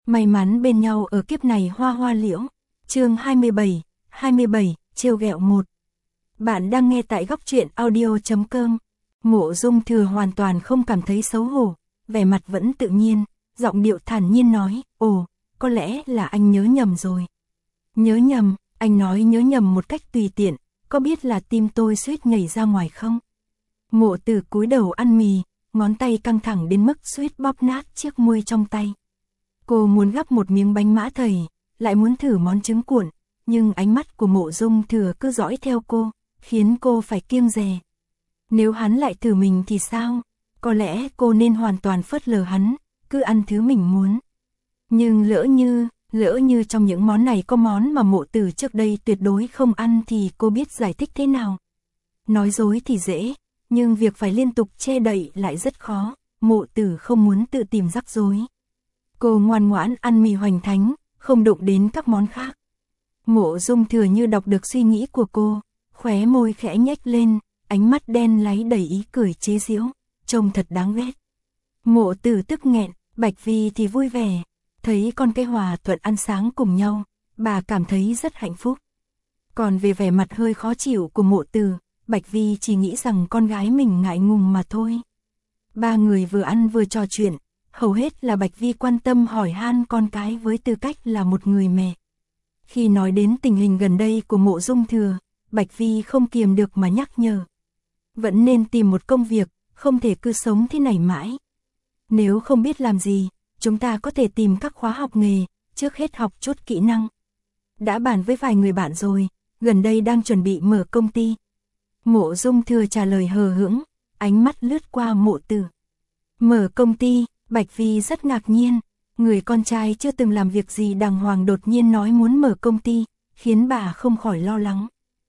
May mắn bên nhau ở kiếp này hoa hoa liễu. Chương 27, trêu ghẹo 1. Bạn đang nghe tại góc truyện audio.com. Mộ Dung Thừa hoàn toàn không cảm thấy xấu hổ, vẻ mặt vẫn tự nhiên, giọng điệu thản nhiên nói, ồ, có lẽ là anh nhớ nhầm rồi. Nhớ nhầm, anh nói nhớ nhầm một cách tùy tiện, có biết là tim tôi suýt nhảy ra ngoài không? Mộ Tử cúi đầu ăn mì, ngón tay căng thẳng đến mức suýt bóp nát chiếc muôi trong tay. Cô muốn gắp một miếng bánh mã thầy, lại muốn thử món trứng cuộn, nhưng ánh mắt của Mộ Dung Thừa cứ dõi theo cô, khiến cô phải kiêng dè. Nếu hắn lại thử mình thì sao? Có lẽ cô nên hoàn toàn phớt lờ hắn, cứ ăn thứ mình muốn. Nhưng lỡ như trong những món này có món mà Mộ Tử trước đây tuyệt đối không ăn thì cô biết giải thích thế nào? Nói dối thì dễ, nhưng việc phải liên tục che đậy lại rất khó, Mộ Tử không muốn tự tìm rắc rối. Cô ngoan ngoãn ăn mì hoành thánh, không đụng đến các món khác. Mộ Dung Thừa như đọc được suy nghĩ của cô, khóe môi khẽ nhếch lên, ánh mắt đen láy đầy ý cười chế giễu, trông thật đáng ghét. Mộ Tử tức nghẹn, Bạch Vi thì vui vẻ, thấy con cái hòa thuận ăn sáng cùng nhau, bà cảm thấy rất hạnh phúc. Còn về vẻ mặt hơi khó chịu của Mộ Tử, Bạch Vi chỉ nghĩ rằng con gái mình ngại ngùng mà thôi. Ba người vừa ăn vừa trò chuyện, hầu hết là Bạch Vi quan tâm hỏi han con cái với tư cách là một người mẹ. Khi nói đến tình hình gần đây của Mộ Dung Thừa, Bạch Vi không kiềm được mà nhắc nhở. Vẫn nên tìm một công việc, không thể cứ sống thế này mãi. Nếu không biết làm gì, chúng ta có thể tìm các khóa học nghề, trước hết học chút kỹ năng. Đã bàn với vài người bạn rồi, gần đây đang chuẩn bị mở công ty. Mộ Dung Thừa trả lời hờ hững, ánh mắt lướt qua Mộ Tử. Mở công ty, Bạch Vi rất ngạc nhiên, người con trai chưa từng làm việc gì đàng hoàng đột nhiên nói muốn mở công ty, khiến bà không khỏi lo lắng.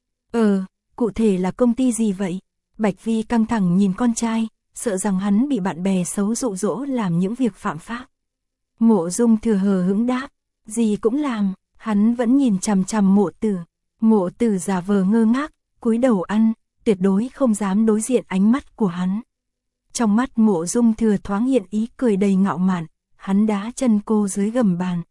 Cụ thể là công ty gì vậy? Bạch Vi căng thẳng nhìn con trai, sợ rằng hắn bị bạn bè xấu dụ dỗ làm những việc phạm pháp. Mộ Dung Thừa hờ hững đáp, gì cũng làm, hắn vẫn nhìn chằm chằm Mộ Tử. Mộ Tử giả vờ ngơ ngác, cúi đầu ăn, tuyệt đối không dám đối diện ánh mắt của hắn. Trong mắt Mộ Dung Thừa thoáng hiện ý cười đầy ngạo mạn, hắn đá chân cô dưới gầm bàn.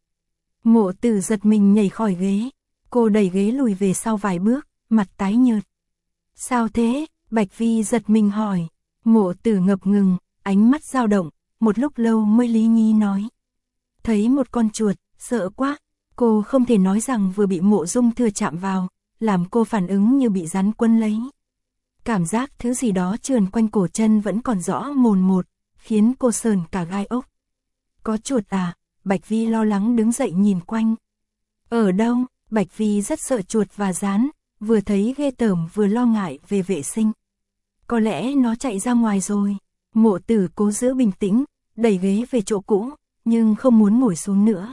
Mộ Tử giật mình nhảy khỏi ghế, cô đẩy ghế lùi về sau vài bước, mặt tái nhợt. Sao thế? Bạch Vi giật mình hỏi. Mộ Tử ngập ngừng, ánh mắt dao động, một lúc lâu mới lý nhí nói. Thấy một con chuột, sợ quá. Cô không thể nói rằng vừa bị Mộ Dung Thừa chạm vào, làm cô phản ứng như bị rắn quấn lấy. Cảm giác thứ gì đó trườn quanh cổ chân vẫn còn rõ mồn một, khiến cô sờn cả gai ốc. Có chuột à? Bạch Vi lo lắng đứng dậy nhìn quanh. Ở đâu? Bạch Vi rất sợ chuột và gián, vừa thấy ghê tởm vừa lo ngại về vệ sinh. Có lẽ nó chạy ra ngoài rồi. Mộ Tử cố giữ bình tĩnh, đẩy ghế về chỗ cũ, nhưng không muốn ngồi xuống nữa.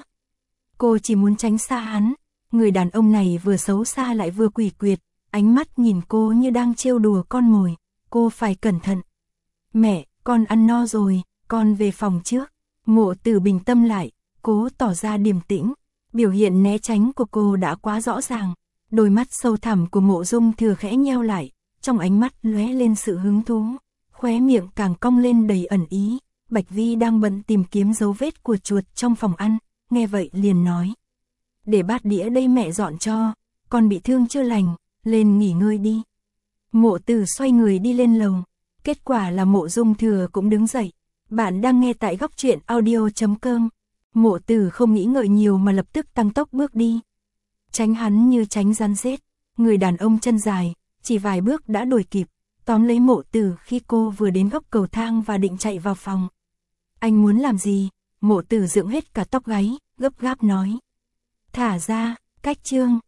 Cô chỉ muốn tránh xa hắn, người đàn ông này vừa xấu xa lại vừa quỷ quyệt, ánh mắt nhìn cô như đang trêu đùa con mồi, cô phải cẩn thận. Mẹ, con ăn no rồi, con về phòng trước. Mộ Tử bình tâm lại, cố tỏ ra điềm tĩnh, biểu hiện né tránh của cô đã quá rõ ràng. Đôi mắt sâu thẳm của Mộ Dung Thừa khẽ nheo lại, trong ánh mắt lóe lên sự hứng thú, khóe miệng càng cong lên đầy ẩn ý. Bạch Vi đang bận tìm kiếm dấu vết của chuột trong phòng ăn, nghe vậy liền nói. Để bát đĩa đây mẹ dọn cho, con bị thương chưa lành, lên nghỉ ngơi đi. Mộ Tử xoay người đi lên lầu, kết quả là Mộ Dung Thừa cũng đứng dậy. Bạn đang nghe tại góc truyện audio.com. Mộ Tử không nghĩ ngợi nhiều mà lập tức tăng tốc bước đi. Tránh hắn như tránh rắn rết, người đàn ông chân dài, chỉ vài bước đã đuổi kịp, tóm lấy Mộ Tử khi cô vừa đến góc cầu thang và định chạy vào phòng. Anh muốn làm gì? Mộ Tử dựng hết cả tóc gáy, gấp gáp nói. Thả ra, cách chương.